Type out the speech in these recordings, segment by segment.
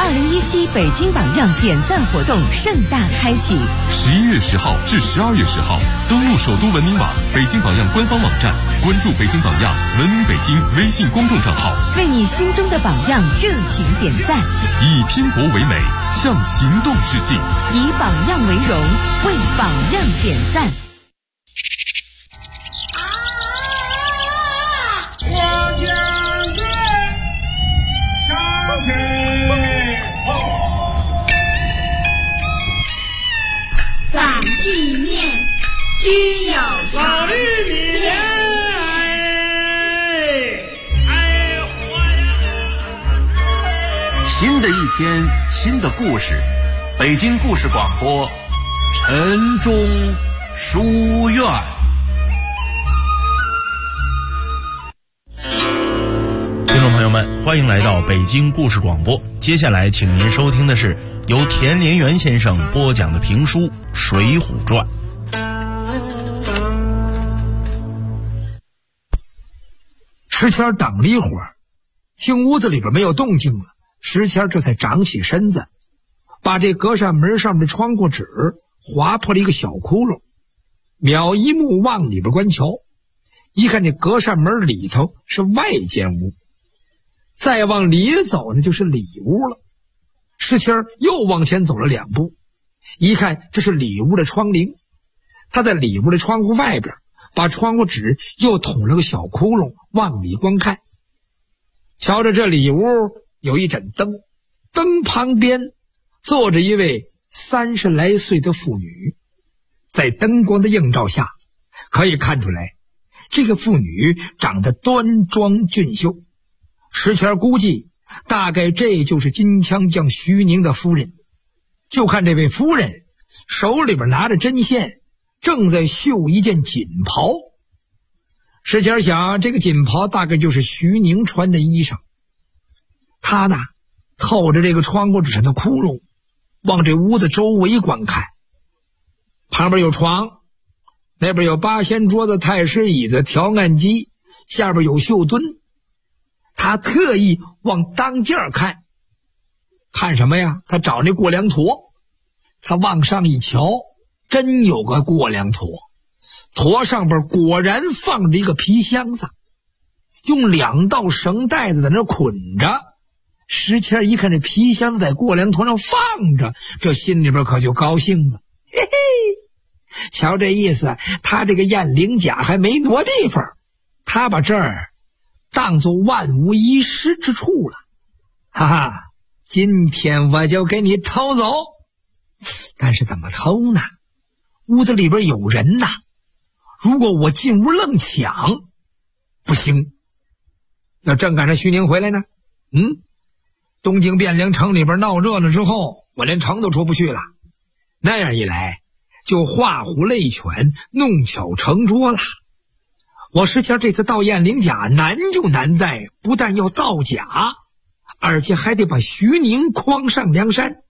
2017北京榜样点赞活动盛大开启 ，11月10号至12月10号，登录首都文明网、北京榜样官方网站，关注北京榜样、文明北京微信公众账号， 为你心中的榜样热情点赞， 以拼搏为美，向行动致敬， 以榜样为荣，为榜样点赞。 反地面居有老玉米莲， 新的一天，新的故事，北京故事广播，晨钟书院。 听众朋友们，欢迎来到北京故事广播。接下来，请您收听的是由田连元先生播讲的评书《水浒传》。 石谦等了一会儿，听屋子里边没有动静了，石谦这才长起身子，把这隔扇门上面的窗户纸划破了一个小窟窿，瞄一目往里边观瞧，一看这隔扇门里头是外间屋，再往里走呢就是里屋了。石谦又往前走了2步，一看这是里屋的窗棂，他在里屋的窗户外边把窗户纸又捅了个小窟窿，往里观看。瞧着这里屋有一盏灯，灯旁边坐着一位30来岁的妇女，在灯光的映照下，可以看出来这个妇女长得端庄俊秀。石谦估计大概这就是金枪将徐宁的夫人。就看这位夫人手里边拿着针线，正在绣一件锦袍。石谦想，这个锦袍大概就是徐宁穿的衣裳。他呢，透着这个窗户纸上的窟窿，往这屋子周围观看。旁边有床，那边有八仙桌子、太师椅子、调案机，下边有绣墩。他特意往当间看，看什么呀？他找那过梁驼，他往上一瞧，真有个过梁驼，驼上边果然放着一个皮箱子，用2道绳带子在那捆着。石谦一看这皮箱子在过梁驼上放着，这心里边可就高兴了。嘿嘿，瞧这意思，他这个验灵甲还没挪地方，他把这儿当作万无一失之处了。哈哈，今天我就给你偷走。但是怎么偷呢？屋子里边有人呐，如果我进屋愣抢，不行。要正赶上徐宁回来呢，东京汴梁城里边闹热了之后，我连城都出不去了。那样一来，就画虎类犬，弄巧成拙了。我石谦这次盗验灵甲难就难在，不但要造假，而且还得把徐宁诓上梁山。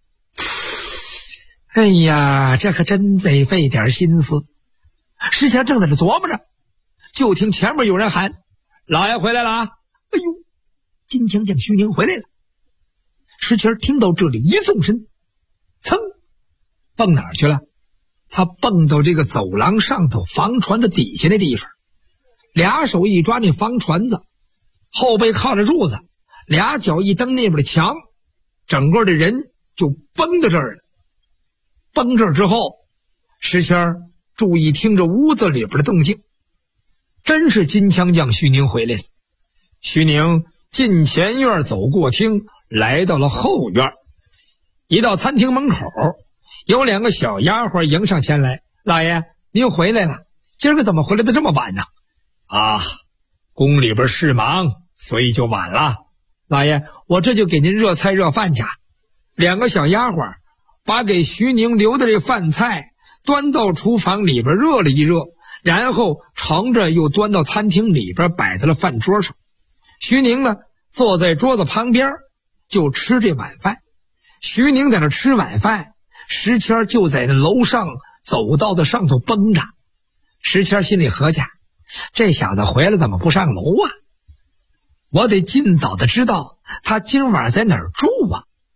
哎呀，这可真得费点心思。石谦正在这琢磨着，就听前面有人喊：“老爷回来了啊！”哎呦，金枪将徐宁回来了。石谦听到这里一纵身，噌，蹦哪儿去了？他蹦到这个走廊上头房船的底下那地方，俩手一抓那房船子，后背靠着柱子，俩脚一蹬那边的墙，整个的人就蹦到这儿了。蹦这儿之后，石谦注意听着屋子里边的动静，真是金枪将徐宁回来了。徐宁进前院走过厅，来到了后院。一到餐厅门口，有2个小丫鬟迎上前来：“老爷，您回来了，今儿个怎么回来的这么晚呢？”“啊，宫里边事忙，所以就晚了。老爷，我这就给您热菜热饭去。”2个小丫鬟把给徐宁留的这饭菜端到厨房里边热了一热，然后盛着又端到餐厅里边摆在了饭桌上。徐宁呢，坐在桌子旁边就吃这晚饭。徐宁在那吃晚饭，石谦就在那楼上走道的上头蹦着。石谦心里合计，这小子回来怎么不上楼啊？我得尽早的知道他今晚在哪儿住啊。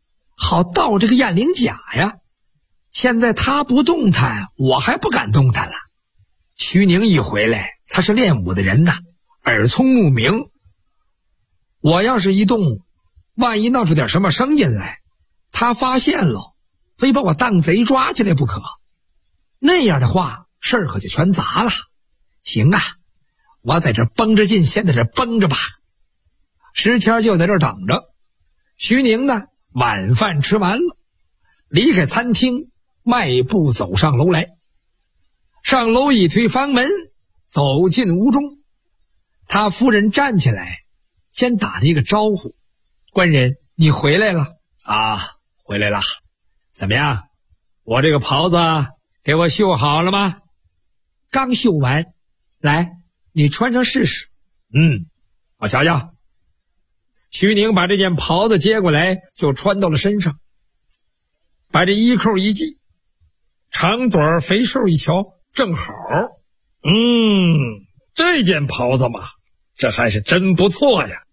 好盗这个验灵甲呀。现在他不动弹，我还不敢动弹了。徐宁一回来，他是练武的人呐，耳聪目明。我要是一动，万一闹出点什么声音来，他发现了，非把我当贼抓起来不可。那样的话，事儿可就全砸了。行啊，我在这绷着劲，先在这绷着吧。石谦就在这等着。徐宁呢，晚饭吃完了，离开餐厅，迈步走上楼来。上楼一推房门，走进屋中。他夫人站起来，先打了一个招呼：“官人，你回来了啊？回来了。怎么样？我这个袍子给我绣好了吗？”“ 刚绣完，来，你穿上试试。”“ 我瞧瞧。”徐宁把这件袍子接过来，就穿到了身上，把这衣扣一系，长短肥瘦一瞧，正好。这件袍子嘛，这还是真不错呀。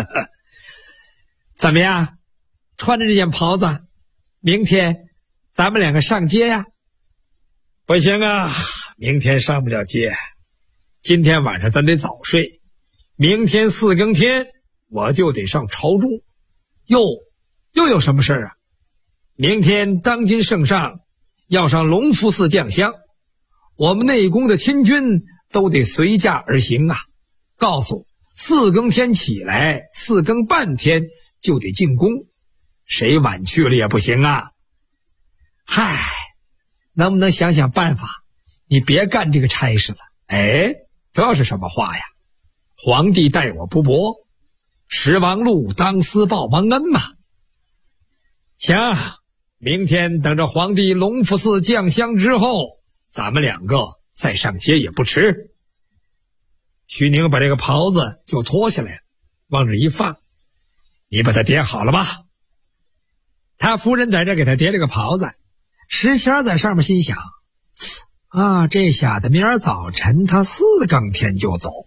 怎么样？穿着这件袍子，明天咱们两个上街呀？”“ 不行啊，明天上不了街。今天晚上咱得早睡，明天4更天我就得上朝中。”“又有什么事啊？”“明天当今圣上要上隆福寺降香，我们内宫的亲军都得随驾而行啊。告诉4更天起来，4更半天就得进宫，谁晚去了也不行啊。”“ 嗨，能不能想想办法？你别干这个差事了。”“ 哎，这是什么话呀？皇帝待我不薄，十王禄当思报王恩嘛。行，明天等着皇帝隆福寺降香之后，咱们两个再上街也不迟。”徐宁把这个袍子就脱下来，往这一放：“你把它叠好了吧？” 他夫人在这给他叠了个袍子。石谦在上面心想：啊，这下子明儿早晨他4更天就走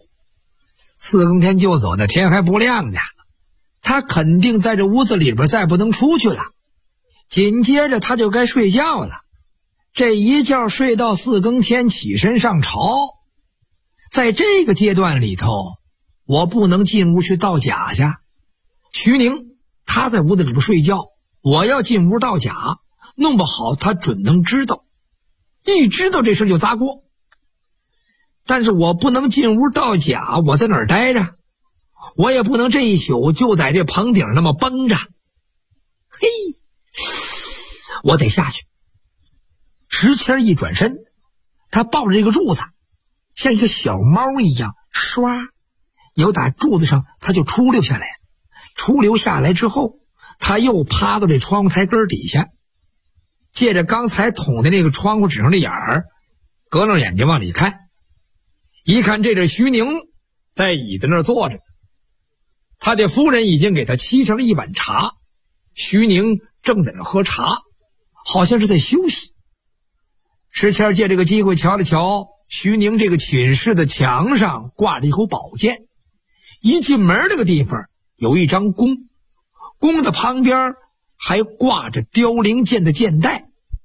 ，4更天就走，那天还不亮呢，他肯定在这屋子里边再不能出去了。紧接着他就该睡觉了，这一觉睡到4更天起身上朝。在这个阶段里头，我不能进屋去盗假去。徐宁他在屋子里边睡觉，我要进屋盗假，弄不好他准能知道，一知道这事就砸锅。但是我不能进屋盗假，我在哪儿待着？我也不能这一宿就在这棚顶那么绷着。嘿，我得下去。石谦一转身，他抱着这个柱子，像一个小猫一样，唰，由打柱子上他就出溜下来。出溜下来之后，他又趴到这窗户台根底下，借着刚才捅的那个窗户纸上的眼儿，隔楞眼睛往里看。一看这是徐宁在椅子那儿坐着，他的夫人已经给他沏上了一碗茶，徐宁正在那喝茶，好像是在休息。石谦借这个机会瞧了瞧徐宁这个寝室的墙上挂着一口宝剑，一进门这个地方有一张弓，弓的旁边还挂着凋零剑的剑带。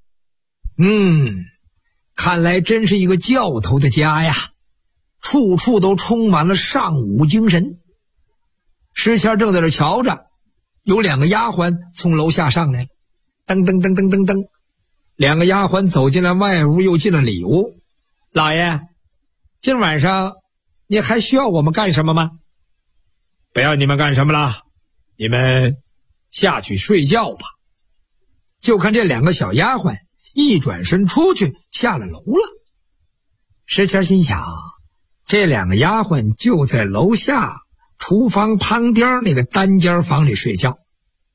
看来真是一个教头的家呀，处处都充满了尚武精神。石谦正在这瞧着，有2个丫鬟从楼下上来了，噔噔噔噔噔噔，2个丫鬟走进了外屋，又进了里屋。老爷，今晚上你还需要我们干什么吗？ 不要你们干什么了，你们下去睡觉吧。 就看这2个小丫鬟一转身出去，下了楼了。石谦心想，这2个丫鬟就在楼下厨房旁边那个单间房里睡觉。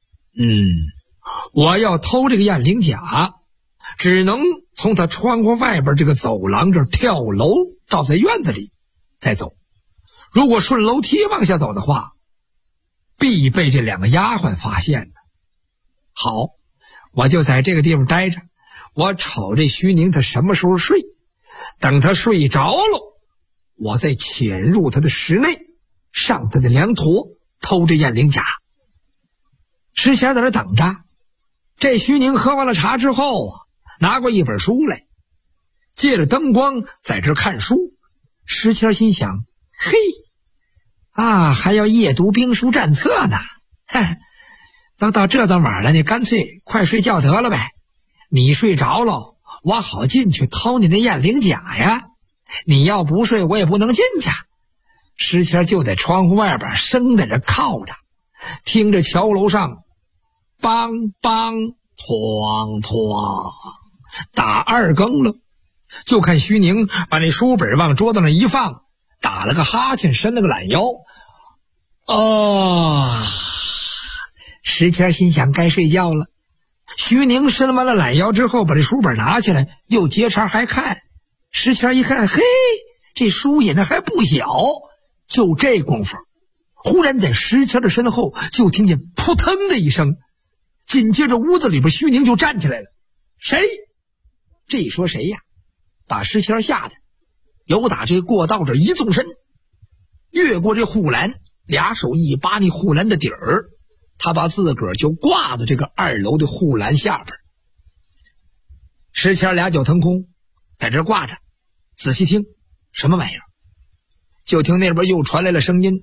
我要偷这个验灵甲，只能从他窗户外边这个走廊这儿跳楼到在院子里再走。如果顺楼梯往下走的话，必被这2个丫鬟发现的。好，我就在这个地方待着，我瞅这徐宁他什么时候睡，等他睡着了，我再潜入他的室内，上他的凉坨，偷这验灵甲。石贤在这等着， 这徐宁喝完了茶之后啊，拿过一本书来，借着灯光在这看书。石谦心想，嘿，还要夜读兵书战策呢，都到这段晚了，你干脆快睡觉得了呗。你睡着了，我好进去掏你那雁翎甲呀。你要不睡，我也不能进去。石谦就在窗户外边生在这靠着，听着桥楼上梆梆哐哐打2更了，就看徐宁把那书本往桌子上一放，打了个哈欠，伸了个懒腰。石谦心想该睡觉了。徐宁伸完了懒腰之后，把这书本拿起来，又接茬还看。石谦一看，嘿，这书引的还不小。就这功夫，忽然在石谦的身后就听见扑腾的一声，紧接着屋子里边徐宁就站起来了。谁？这一说谁呀，把石谦吓得由打这过道这一纵身，越过这护栏，俩手一扒那护栏的底儿，他把自个儿就挂在这个2楼的护栏下边。石谦俩脚腾空在这挂着，仔细听什么玩意儿，就听那边又传来了声音，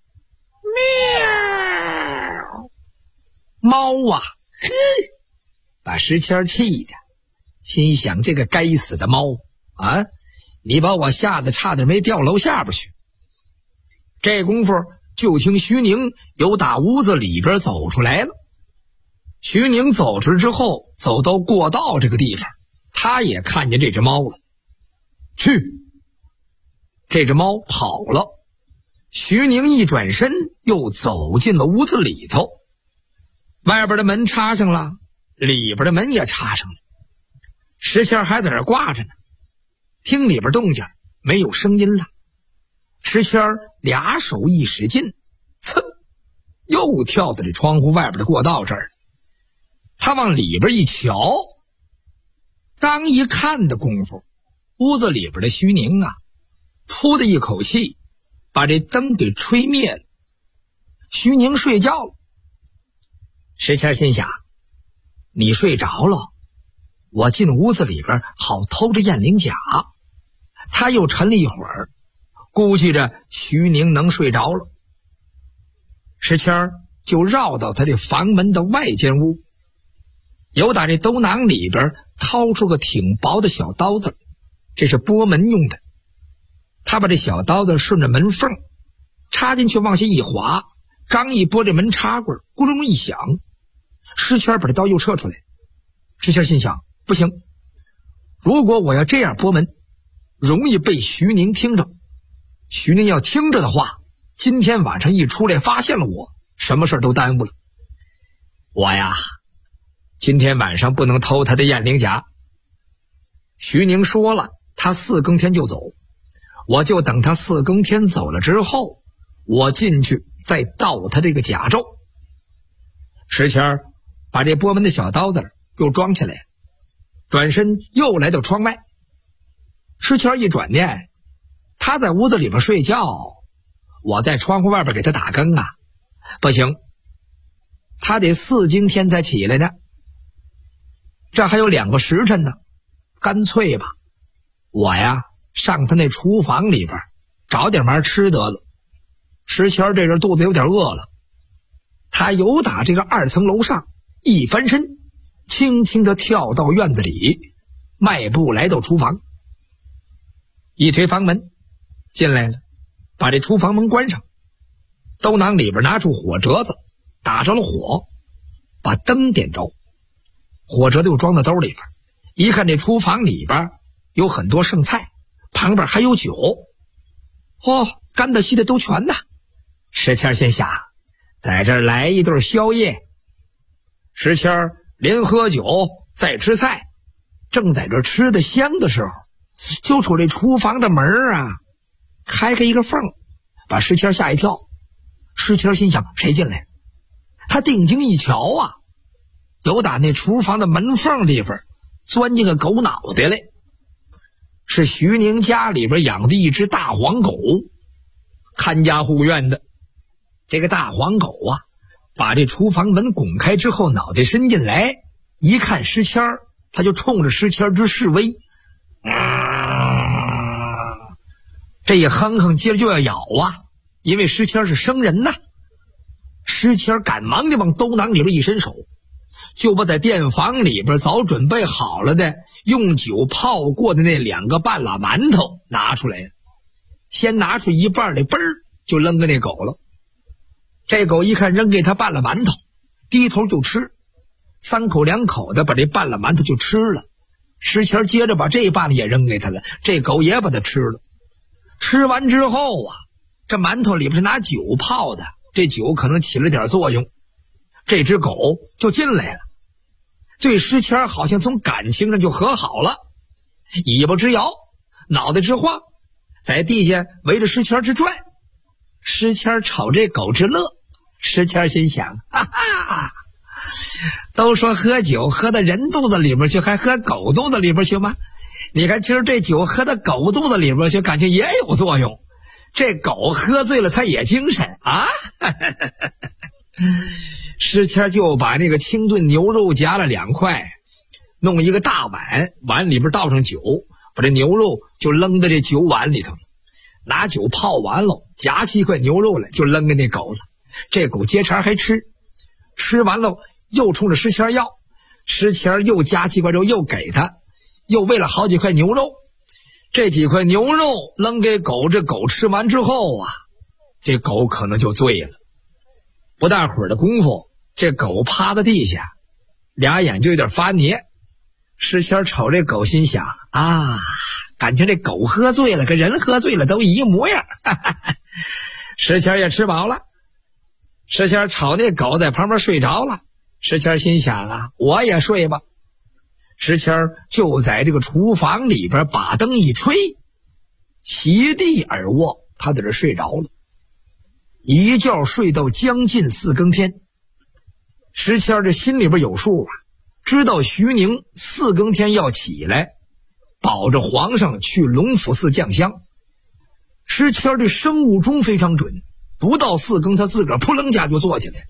喵！猫啊！嘿，把石谦气的心想，这个该死的猫啊，你把我吓得差点没掉楼下边去。这功夫就听徐宁由打屋子里边走出来了。徐宁走出来之后，走到过道这个地方，他也看见这只猫了。去！这只猫跑了。徐宁一转身又走进了屋子里头，外边的门插上了，里边的门也插上了。石谦还在这挂着呢，听里边动静没有声音了。石谦俩手一使劲，噌，又跳到这窗户外边的过道这儿。他往里边一瞧，刚一看的功夫，屋子里边的徐宁啊，噗的一口气把这灯给吹灭了。徐宁睡觉了。石谦心想，你睡着了，我进屋子里边好偷着雁翎甲。他又沉了一会儿，估计着徐宁能睡着了。石谦就绕到他这房门的外间屋，由打这兜囊里边掏出个挺薄的小刀子，这是拨门用的。他把这小刀子顺着门缝插进去，往下一划，刚一拨这门插棍，咕隆一响，石谦把这刀又撤出来。石谦心想，不行，如果我要这样拨门，容易被徐宁听着。徐宁要听着的话，今天晚上一出来发现了我，什么事都耽误了。我呀，今天晚上不能偷他的雁翎甲。徐宁说了，他4更天就走，我就等他4更天走了之后，我进去再盗他这个甲胄。石谦把这拨门的小刀子又装起来，转身又来到窗外。石谦一转念，他在屋子里边睡觉，我在窗户外边给他打更啊，不行，他得4更天才起来呢，这还有2个时辰呢。干脆吧，我呀上他那厨房里边找点玩吃得了。石谦这人肚子有点饿了，他由打这个2层楼上一翻身，轻轻地跳到院子里，迈步来到厨房，一推房门进来了，把这厨房门关上，兜囊里边拿出火折子，打着了火，把灯点着，火折子又装到兜里边。一看这厨房里边有很多剩菜，旁边还有酒，干的稀的都全呢。石谦心想，在这儿来一顿宵夜。石谦连喝酒再吃菜，正在这吃的香的时候，就瞅这厨房的门啊开开一个缝，把石谦吓一跳。石谦心想，谁进来？他定睛一瞧啊，有打那厨房的门缝里边钻进个狗脑袋来，是徐宁家里边养的一只大黄狗，看家护院的。这个大黄狗啊，把这厨房门拱开之后，脑袋伸进来， 一看石谦儿，他就冲着石谦儿直示威，这一哼哼接着就要咬啊，因为石谦儿是生人呐。石谦儿赶忙的往兜囊里边一伸手，就把在店房里边早准备好了的用酒泡过的那2个半拉馒头拿出来了，先拿出一半的嘣儿就扔给那狗了。这狗一看扔给他半拉馒头，低头就吃，3口2口的把这半拉馒头就吃了。石谦接着把这半拉也扔给他了，这狗也把它吃了。吃完之后啊，这馒头里边是拿酒泡的，这酒可能起了点作用，这只狗就进来了，对石谦好像从感情上就和好了，尾巴直摇，脑袋直晃，在地下围着石谦直转。石谦瞅这狗直乐，石谦心想，哈哈，都说喝酒喝到人肚子里边去，还喝狗肚子里边去吗？你看今儿这酒喝到狗肚子里边去，感情也有作用。这狗喝醉了，它也精神啊！石谦就把那个清炖牛肉夹了2块，弄一个大碗，碗里边倒上酒，把这牛肉就扔在这酒碗里头，拿酒泡完了，夹起一块牛肉来就扔给那狗了。这狗接茬还吃，吃完了又冲着石谦要，石谦又夹起块肉又给他，又喂了好几块牛肉。这几块牛肉扔给狗，这狗吃完之后啊，这狗可能就醉了。不大会儿的功夫，这狗趴在地下，俩眼就有点发捏。石谦瞅这狗心想啊，感情这狗喝醉了跟人喝醉了都一模样。石谦也吃饱了，石谦瞅那狗在旁边睡着了，石谦心想啊，我也睡吧。石谦就在这个厨房里边把灯一吹，席地而卧，他在这睡着了，一觉睡到将近4更天。石谦这心里边有数啊，知道徐宁4更天要起来保着皇上去龙府寺降香。石谦的生物钟非常准，不到4更他自个儿扑棱家就坐起来了。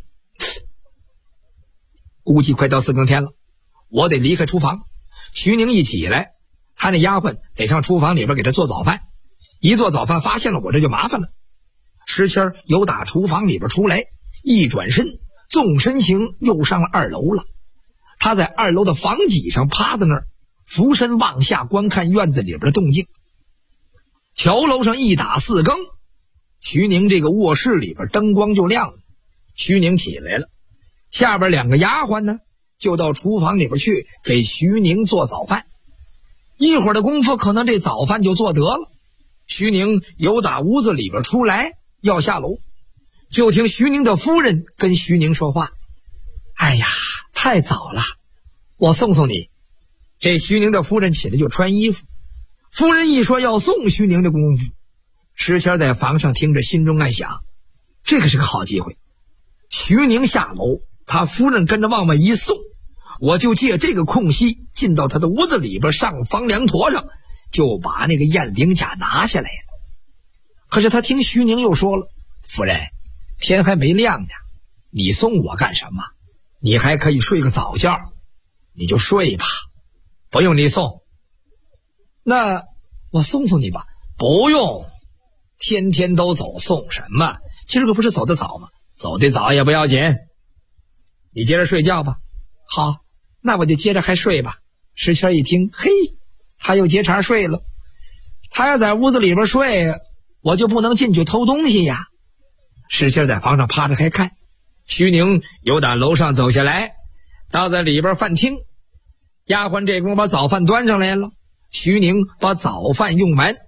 估计快到4更天了，我得离开厨房。徐宁一起来，他那丫鬟得上厨房里边给他做早饭，一做早饭发现了我，这就麻烦了。石谦由打厨房里边出来，一转身纵身形又上了2楼了。他在2楼的房脊上趴在那儿，俯身往下观看院子里边的动静。桥楼上一打4更，徐宁这个卧室里边灯光就亮了。徐宁起来了，下边2个丫鬟呢就到厨房里边去给徐宁做早饭。一会儿的功夫，可能这早饭就做得了。徐宁由打屋子里边出来要下楼，就听徐宁的夫人跟徐宁说话，哎呀，太早了，我送送你。这徐宁的夫人起来就穿衣服。夫人一说要送徐宁的功夫，石谦在房上听着，心中暗想，这可是个好机会。徐宁下楼，他夫人跟着往外一送，我就借这个空隙进到他的屋子里边，上房梁坨上就把那个燕翎甲拿下来了。可是他听徐宁又说了，夫人，天还没亮呢，你送我干什么？你还可以睡个早觉，你就睡吧，不用你送。那我送送你吧。不用，天天都走，送什么？今儿个不是走得早吗？走得早也不要紧，你接着睡觉吧。好，那我就接着还睡吧。石谦一听，嘿，他又接茬睡了。他要在屋子里边睡，我就不能进去偷东西呀。石谦在房上趴着还看，徐宁由打楼上走下来，到在里边饭厅。丫鬟这功夫把早饭端上来了，徐宁把早饭用完，